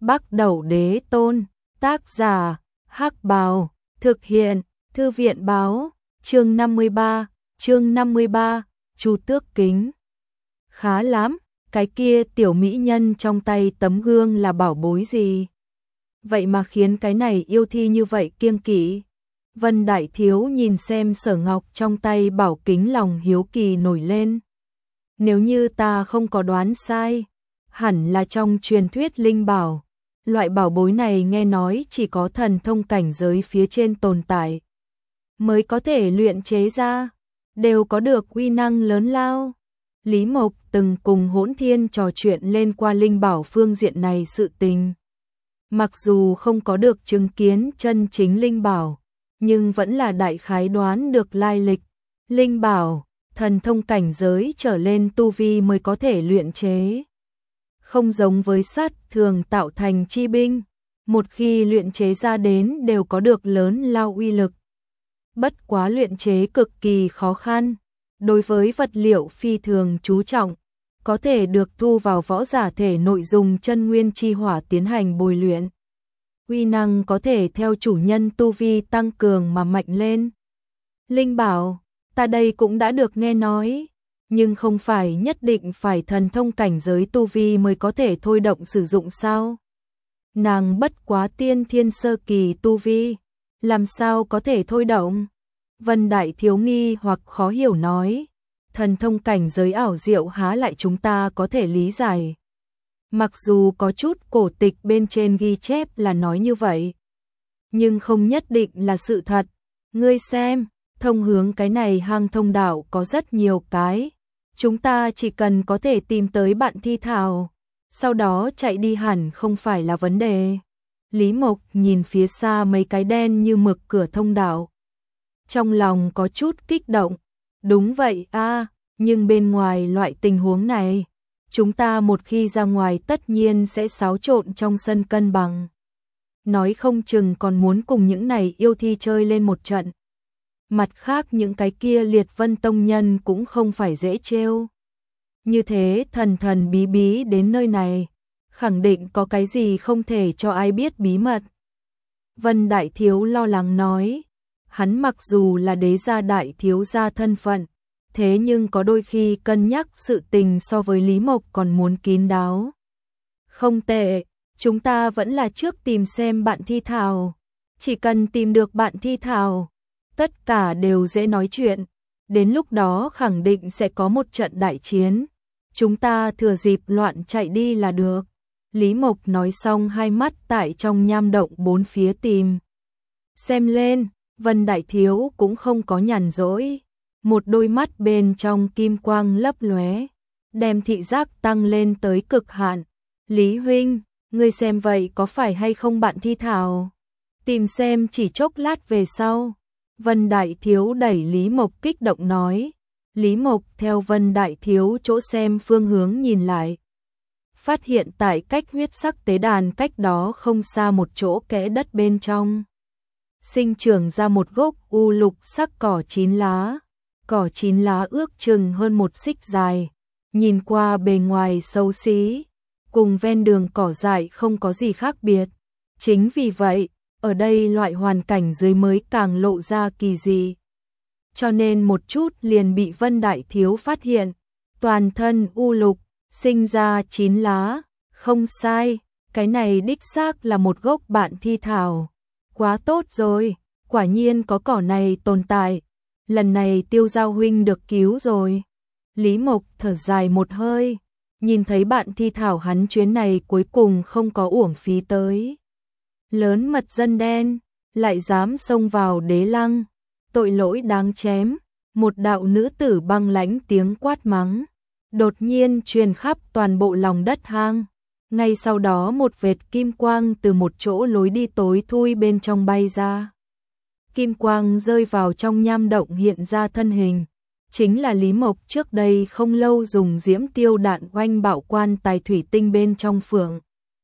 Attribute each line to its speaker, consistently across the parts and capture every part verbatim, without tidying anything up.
Speaker 1: Bắc Đẩu Đế Tôn, tác giả, Hắc Bào, thực hiện, Thư viện Báo, chương năm mươi ba, chương năm mươi ba, Chu Tước Kính. Khá lắm, cái kia tiểu mỹ nhân trong tay tấm gương là bảo bối gì? Vậy mà khiến cái này yêu thi như vậy kiêng kỵ. Vân Đại Thiếu nhìn xem Sở Ngọc trong tay bảo kính, lòng hiếu kỳ nổi lên. Nếu như ta không có đoán sai, hẳn là trong truyền thuyết linh bảo. Loại bảo bối này nghe nói chỉ có thần thông cảnh giới phía trên tồn tại mới có thể luyện chế ra, đều có được uy năng lớn lao. Lý Mộc từng cùng Hỗn Thiên trò chuyện lên qua linh bảo phương diện này sự tình. Mặc dù không có được chứng kiến chân chính linh bảo, nhưng vẫn là đại khái đoán được lai lịch. Linh bảo, thần thông cảnh giới trở lên tu vi mới có thể luyện chế. Không giống với sắt thường tạo thành chi binh, một khi luyện chế ra đến đều có được lớn lao uy lực. Bất quá luyện chế cực kỳ khó khăn, đối với vật liệu phi thường chú trọng, có thể được thu vào võ giả thể nội dùng chân nguyên chi hỏa tiến hành bồi luyện. Uy năng có thể theo chủ nhân tu vi tăng cường mà mạnh lên. Linh bảo, ta đây cũng đã được nghe nói, nhưng không phải nhất định phải thần thông cảnh giới tu vi mới có thể thôi động sử dụng sao? Nàng bất quá tiên thiên sơ kỳ tu vi, làm sao có thể thôi động? Vân Đại Thiếu nghi hoặc khó hiểu nói, thần thông cảnh giới ảo diệu há lại chúng ta có thể lý giải. Mặc dù có chút cổ tịch bên trên ghi chép là nói như vậy, nhưng không nhất định là sự thật. Ngươi xem, thông hướng cái này hang thông đạo có rất nhiều cái. Chúng ta chỉ cần có thể tìm tới bạn thi thảo, sau đó chạy đi hẳn không phải là vấn đề. Lý Mộc nhìn phía xa mấy cái đen như mực cửa thông đạo, trong lòng có chút kích động. Đúng vậy a, nhưng bên ngoài loại tình huống này, chúng ta một khi ra ngoài tất nhiên sẽ xáo trộn trong sân cân bằng. Nói không chừng còn muốn cùng những này yêu thi chơi lên một trận. Mặt khác những cái kia Liệt Vân Tông nhân cũng không phải dễ trêu. Như thế thần thần bí bí đến nơi này, khẳng định có cái gì không thể cho ai biết bí mật. Vân Đại Thiếu lo lắng nói, hắn mặc dù là đế gia đại thiếu gia thân phận, thế nhưng có đôi khi cân nhắc sự tình so với Lý Mộc còn muốn kín đáo. Không tệ, chúng ta vẫn là trước tìm xem bạn thi thảo. Chỉ cần tìm được bạn thi thảo, tất cả đều dễ nói chuyện. Đến lúc đó khẳng định sẽ có một trận đại chiến. Chúng ta thừa dịp loạn chạy đi là được. Lý Mộc nói xong hai mắt tại trong nham động bốn phía tìm. Xem lên, Vân Đại Thiếu cũng không có nhàn rỗi. Một đôi mắt bên trong kim quang lấp lóe, đem thị giác tăng lên tới cực hạn. Lý huynh, ngươi xem vậy có phải hay không bạn thi thảo? Tìm xem chỉ chốc lát về sau. Vân Đại Thiếu đẩy Lý Mộc kích động nói. Lý Mộc theo Vân Đại Thiếu chỗ xem phương hướng nhìn lại, phát hiện tại cách huyết sắc tế đàn cách đó không xa một chỗ kẽ đất bên trong, sinh trưởng ra một gốc u lục sắc cỏ chín lá. Cỏ chín lá ước chừng hơn một xích dài, nhìn qua bề ngoài xấu xí, cùng ven đường cỏ dại không có gì khác biệt. Chính vì vậy, ở đây loại hoàn cảnh dưới mới càng lộ ra kỳ dị. Cho nên một chút liền bị Vân Đại Thiếu phát hiện, toàn thân u lục, sinh ra chín lá, không sai, cái này đích xác là một gốc bạn thi thảo. Quá tốt rồi, quả nhiên có cỏ này tồn tại. Lần này Tiêu Giao huynh được cứu rồi. Lý Mộc thở dài một hơi, nhìn thấy bạn thi thảo hắn chuyến này cuối cùng không có uổng phí tới. Lớn mật dân đen, lại dám xông vào đế lăng, tội lỗi đáng chém. Một đạo nữ tử băng lãnh tiếng quát mắng, đột nhiên truyền khắp toàn bộ lòng đất hang. Ngay sau đó một vệt kim quang từ một chỗ lối đi tối thui bên trong bay ra. Kim quang rơi vào trong nham động hiện ra thân hình, chính là Lý Mộc trước đây không lâu dùng diễm tiêu đạn oanh bạo quan tài thủy tinh bên trong phượng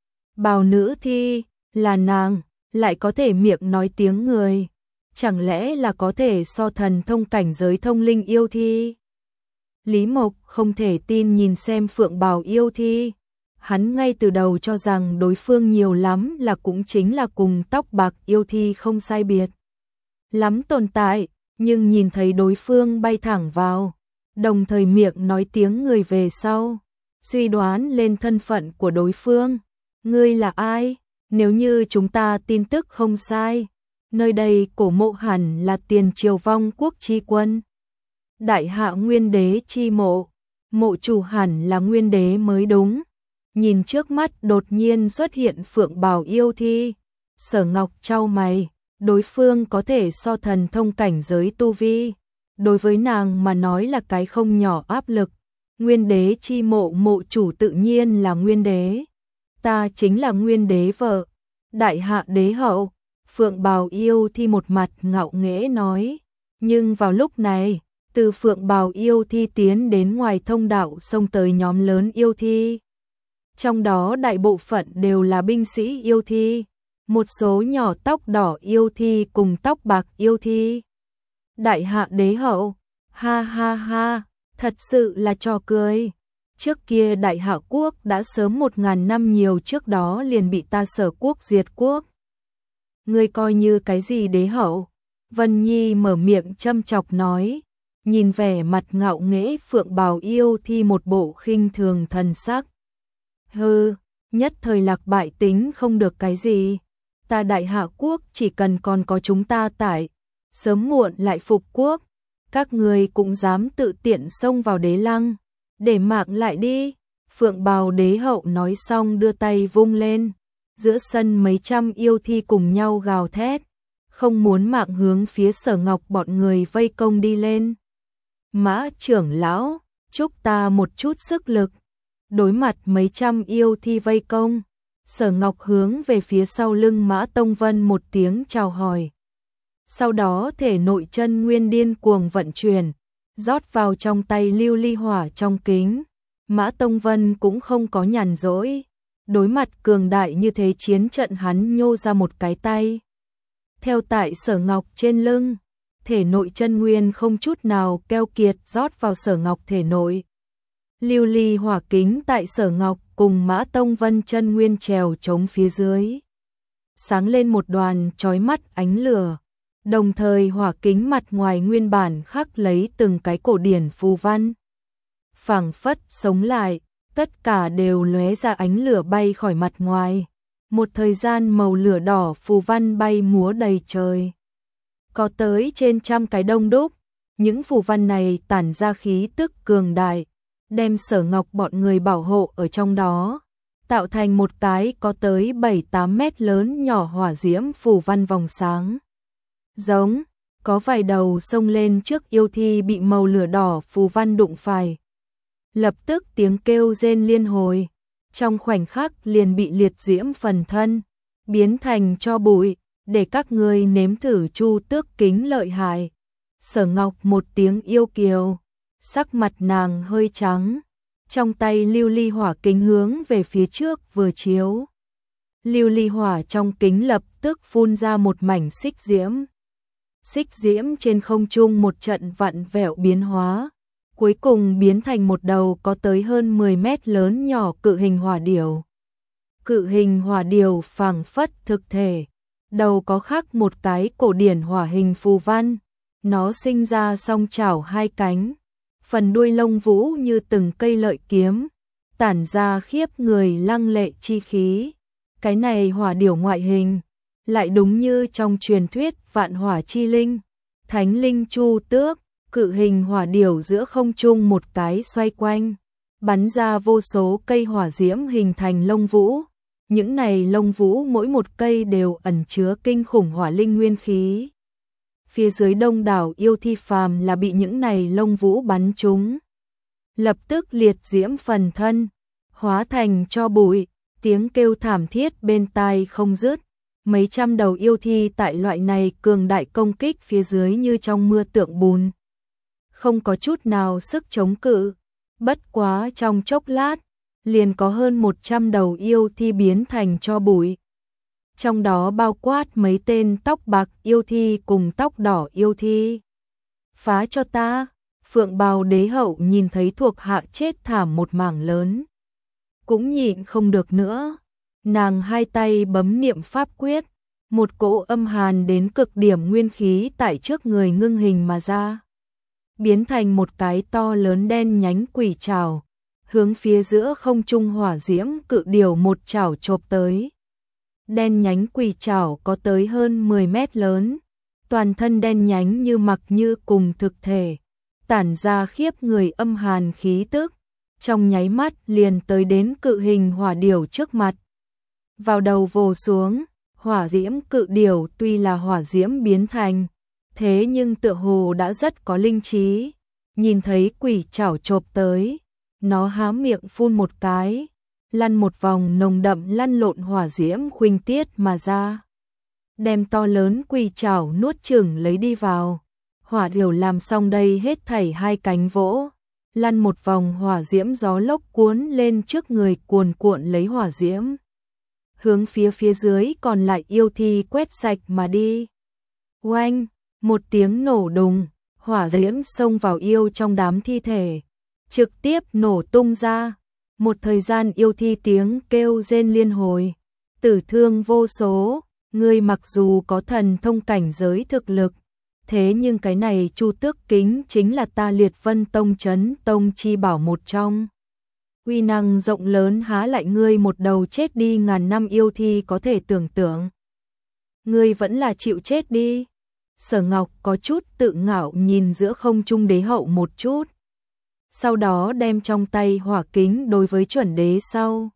Speaker 1: bào nữ thi. Là nàng, lại có thể miệng nói tiếng người, chẳng lẽ là có thể so thần thông cảnh giới thông linh yêu thi? Lý Mộc không thể tin nhìn xem phượng bào yêu thi, Hắn ngay từ đầu cho rằng đối phương nhiều lắm là cũng chính là cùng tóc bạc yêu thi không sai biệt lắm tồn tại, nhưng nhìn thấy đối phương bay thẳng vào, đồng thời miệng nói tiếng người về sau, suy đoán lên thân phận của đối phương. Ngươi là ai? Nếu như chúng ta tin tức không sai, nơi đây cổ mộ hẳn là tiền triều vong quốc chi quân. Đại hạ nguyên đế chi mộ, mộ chủ hẳn là nguyên đế mới đúng. Nhìn trước mắt đột nhiên xuất hiện phượng bào yêu thi, Sở Ngọc chau mày, đối phương có thể so thần thông cảnh giới tu vi. Đối với nàng mà nói là cái không nhỏ áp lực. Nguyên đế chi mộ mộ chủ tự nhiên là nguyên đế. Ta chính là nguyên đế vợ, đại hạ đế hậu. Phượng bào yêu thi một mặt ngạo nghễ nói. Nhưng vào lúc này, từ phượng bào yêu thi tiến đến ngoài thông đạo xông tới nhóm lớn yêu thi. Trong đó đại bộ phận đều là binh sĩ yêu thi, một số nhỏ tóc đỏ yêu thi cùng tóc bạc yêu thi. Đại hạ đế hậu, ha ha ha, thật sự là trò cười. Trước kia đại hạ quốc đã sớm một ngàn năm nhiều trước đó liền bị ta Sở quốc diệt quốc. Ngươi coi như cái gì đế hậu? Vân Nhi mở miệng châm chọc nói, nhìn vẻ mặt ngạo nghễ phượng bào yêu thi một bộ khinh thường thần sắc. Hừ, nhất thời lạc bại tính không được cái gì. Ta đại hạ quốc chỉ cần còn có chúng ta tại, sớm muộn lại phục quốc. Các người cũng dám tự tiện xông vào đế lăng, để mạng lại đi. Phượng bào đế hậu nói xong đưa tay vung lên. Giữa sân mấy trăm yêu thi cùng nhau gào thét, không muốn mạng hướng phía Sở Ngọc bọn người vây công đi lên. Mã trưởng lão, chúc ta một chút sức lực. Đối mặt mấy trăm yêu thi vây công, Sở Ngọc hướng về phía sau lưng Mã Tông Vân một tiếng chào hỏi. Sau đó thể nội chân nguyên điên cuồng vận chuyển, rót vào trong tay lưu ly hỏa trong kính. Mã Tông Vân cũng không có nhàn rỗi. Đối mặt cường đại như thế chiến trận hắn nhô ra một cái tay. Theo tại Sở Ngọc trên lưng, thể nội chân nguyên không chút nào keo kiệt rót vào Sở Ngọc thể nội. Lưu ly hỏa kính tại Sở Ngọc cùng Mã Tông Vân chân nguyên trèo chống phía dưới. Sáng lên một đoàn chói mắt ánh lửa, đồng thời hỏa kính mặt ngoài nguyên bản khắc lấy từng cái cổ điển phù văn. Phảng phất sống lại, tất cả đều lóe ra ánh lửa bay khỏi mặt ngoài. Một thời gian màu lửa đỏ phù văn bay múa đầy trời. Có tới trên trăm cái đông đúc, những phù văn này tản ra khí tức cường đại, đem Sở Ngọc bọn người bảo hộ ở trong đó, tạo thành một cái có tới bảy tám mét lớn nhỏ hỏa diễm phù văn vòng sáng. Giống, có vài đầu xông lên trước yêu thi bị màu lửa đỏ phù văn đụng phải. Lập tức tiếng kêu rên liên hồi, trong khoảnh khắc liền bị liệt diễm phần thân, biến thành tro bụi, để các ngươi nếm thử chu tước kính lợi hại. Sở Ngọc một tiếng yêu kiều, sắc mặt nàng hơi trắng, trong tay lưu ly hỏa kính hướng về phía trước vừa chiếu. Lưu ly hỏa trong kính lập tức phun ra một mảnh xích diễm. Xích diễm trên không trung một trận vặn vẹo biến hóa, cuối cùng biến thành một đầu có tới hơn mười mét lớn nhỏ cự hình hỏa điểu. Cự hình hỏa điểu phảng phất thực thể, đầu có khắc một cái cổ điển hỏa hình phù văn, nó sinh ra song chảo hai cánh, phần đuôi lông vũ như từng cây lợi kiếm, tản ra khiếp người lăng lệ chi khí. Cái này hỏa điểu ngoại hình, lại đúng như trong truyền thuyết vạn hỏa chi linh, thánh linh chu tước. Cự hình hỏa điểu giữa không trung một cái xoay quanh, bắn ra vô số cây hỏa diễm hình thành lông vũ. Những này lông vũ mỗi một cây đều ẩn chứa kinh khủng hỏa linh nguyên khí. Phía dưới đông đảo yêu thi phàm là bị những này lông vũ bắn trúng, lập tức liệt diễm phần thân, hóa thành tro bụi, tiếng kêu thảm thiết bên tai không dứt. Mấy trăm đầu yêu thi tại loại này cường đại công kích phía dưới như trong mưa tượng bùn, không có chút nào sức chống cự. Bất quá trong chốc lát, liền có hơn một trăm đầu yêu thi biến thành tro bụi. Trong đó bao quát mấy tên tóc bạc yêu thi cùng tóc đỏ yêu thi. Phá cho ta! Phượng bào đế hậu nhìn thấy thuộc hạ chết thảm một mảng lớn. cũng nhịn không được nữa. Nàng hai tay bấm niệm pháp quyết, một cỗ âm hàn đến cực điểm nguyên khí tại trước người ngưng hình mà ra, biến thành một cái to lớn đen nhánh quỷ trảo, hướng phía giữa không trung hỏa diễm cự điểu một chảo chộp tới. Đen nhánh quỷ trảo có tới hơn mười mét lớn, toàn thân đen nhánh như mặc như cùng thực thể, tản ra khiếp người âm hàn khí tức, trong nháy mắt liền tới đến cự hình hỏa điểu trước mặt. Vào đầu vồ xuống, hỏa diễm cự điểu tuy là hỏa diễm biến thành, thế nhưng tựa hồ đã rất có linh trí, nhìn thấy quỷ chảo chộp tới, nó há miệng phun một cái, lăn một vòng nồng đậm lăn lộn hỏa diễm khuynh tiết mà ra, đem to lớn quỷ chảo nuốt chửng lấy đi vào. Hỏa điểu làm xong đây hết thảy hai cánh vỗ, lăn một vòng hỏa diễm gió lốc cuốn lên trước người cuồn cuộn lấy hỏa diễm, hướng phía phía dưới còn lại yêu thi quét sạch mà đi. Oanh, một tiếng nổ đùng, hỏa diễm xông vào yêu trong đám thi thể, trực tiếp nổ tung ra. Một thời gian yêu thi tiếng kêu rên liên hồi, tử thương vô số. Ngươi mặc dù có thần thông cảnh giới thực lực, thế nhưng cái này Chu Tước Kính chính là ta Liệt Vân Tông Chấn Tông chi bảo một trong. Uy năng rộng lớn há lại ngươi một đầu chết đi ngàn năm yêu thi có thể tưởng tượng. Ngươi vẫn là chịu chết đi. Sở Ngọc có chút tự ngạo nhìn giữa không trung đế hậu một chút. Sau đó đem trong tay hỏa kính đối với chuẩn đế sau.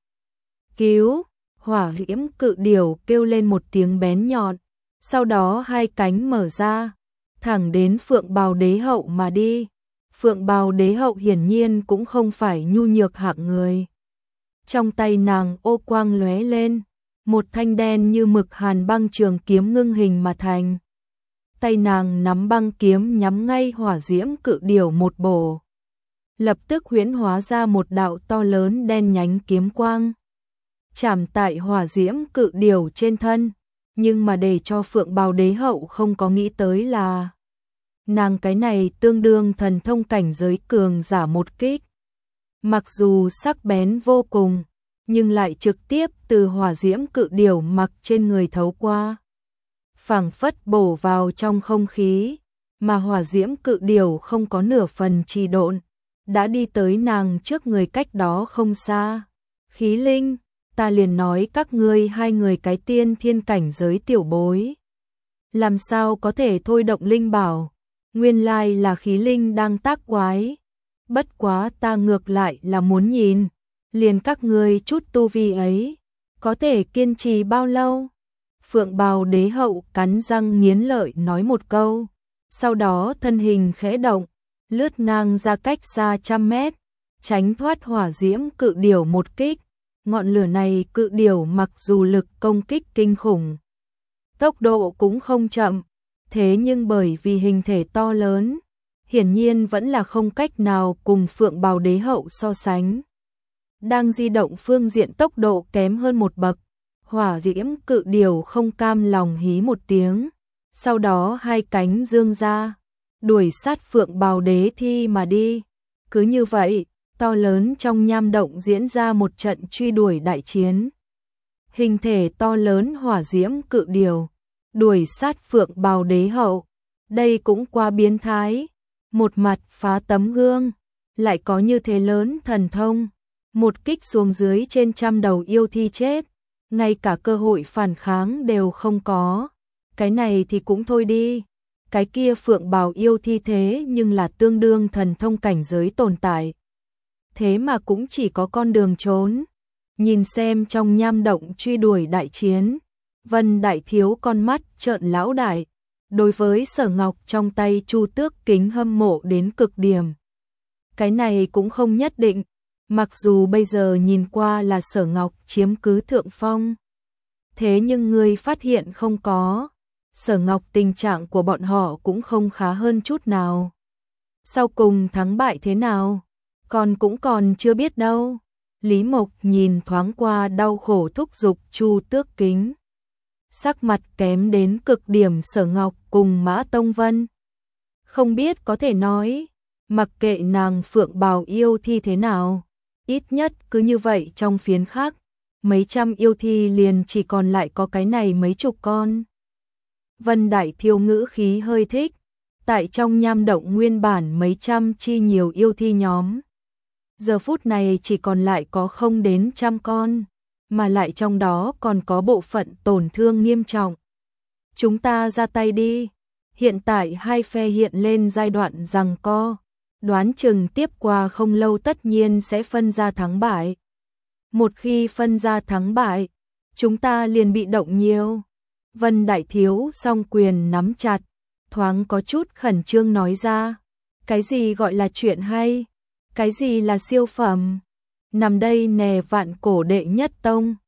Speaker 1: Cứu, hỏa diễm cự điểu kêu lên một tiếng bén nhọn. Sau đó hai cánh mở ra, thẳng đến Phượng Bào đế hậu mà đi. Phượng Bào đế hậu hiển nhiên cũng không phải nhu nhược hạng người. Trong tay nàng ô quang lóe lên, một thanh đen như mực hàn băng trường kiếm ngưng hình mà thành. Tay nàng nắm băng kiếm nhắm ngay hỏa diễm cự điểu một bổ. Lập tức huyễn hóa ra một đạo to lớn đen nhánh kiếm quang, chạm tại hỏa diễm cự điểu trên thân. Nhưng mà để cho Phượng Bào đế hậu không có nghĩ tới là nàng cái này tương đương thần thông cảnh giới cường giả một kích, mặc dù sắc bén vô cùng, nhưng lại trực tiếp từ hỏa diễm cự điểu mặc trên người thấu qua, phảng phất bổ vào trong không khí, mà hỏa diễm cự điểu không có nửa phần trì độn, đã đi tới nàng trước người cách đó không xa. Khí linh, ta liền nói các ngươi hai người cái tiên thiên cảnh giới tiểu bối, làm sao có thể thôi động linh bảo, nguyên lai là khí linh đang tác quái. Bất quá ta ngược lại là muốn nhìn, liền các ngươi chút tu vi ấy, có thể kiên trì bao lâu? Phượng Bào đế hậu cắn răng nghiến lợi nói một câu, sau đó thân hình khẽ động, lướt ngang ra cách xa trăm mét, tránh thoát hỏa diễm cự điểu một kích. Ngọn lửa này cự điểu mặc dù lực công kích kinh khủng, tốc độ cũng không chậm, thế nhưng bởi vì hình thể to lớn, hiển nhiên vẫn là không cách nào cùng Phượng Bào đế hậu so sánh. Đang di động phương diện tốc độ kém hơn một bậc, hỏa diễm cự điểu không cam lòng hí một tiếng, sau đó hai cánh dương ra, đuổi sát Phượng Bào đế thi mà đi. Cứ như vậy, to lớn trong nham động diễn ra một trận truy đuổi đại chiến. Hình thể to lớn hỏa diễm cự điểu, đuổi sát Phượng Bào đế hậu, đây cũng quá biến thái, một mặt phá tấm gương, lại có như thế lớn thần thông, một kích xuống dưới trên trăm đầu yêu thi chết, ngay cả cơ hội phản kháng đều không có. Cái này thì cũng thôi đi, cái kia Phượng Bào yêu thi thế nhưng là tương đương thần thông cảnh giới tồn tại. Thế mà cũng chỉ có con đường trốn. Nhìn xem trong nham động truy đuổi đại chiến, Vân Đại Thiếu con mắt trợn lão đại, đối với Sở Ngọc trong tay Chu Tước Kính hâm mộ đến cực điểm. Cái này cũng không nhất định, mặc dù bây giờ nhìn qua là Sở Ngọc chiếm cứ thượng phong, thế nhưng người phát hiện không có, Sở Ngọc tình trạng của bọn họ cũng không khá hơn chút nào. Sau cùng thắng bại thế nào, còn cũng còn chưa biết đâu. Lý Mộc nhìn thoáng qua đau khổ thúc giục Chu Tước Kính, sắc mặt kém đến cực điểm Sở Ngọc cùng Mã Tông Vân. Không biết có thể nói, mặc kệ nàng Phượng Bào yêu thi thế nào, Ít nhất cứ như vậy trong phiến khác, mấy trăm yêu thi liền chỉ còn lại có cái này mấy chục con. Vân Đại Thiêu ngữ khí hơi thích, tại trong nham động nguyên bản mấy trăm chi nhiều yêu thi nhóm. Giờ phút này chỉ còn lại có không đến trăm con, mà lại trong đó còn có bộ phận tổn thương nghiêm trọng. Chúng ta ra tay đi, hiện tại hai phe hiện lên giai đoạn giằng co, đoán chừng tiếp qua không lâu tất nhiên sẽ phân ra thắng bại. Một khi phân ra thắng bại, chúng ta liền bị động nhiều. Vân Đại Thiếu song quyền nắm chặt, thoáng có chút khẩn trương nói ra. Cái gì gọi là chuyện hay? Cái gì là siêu phẩm? Nằm đây nè vạn cổ đệ nhất tông,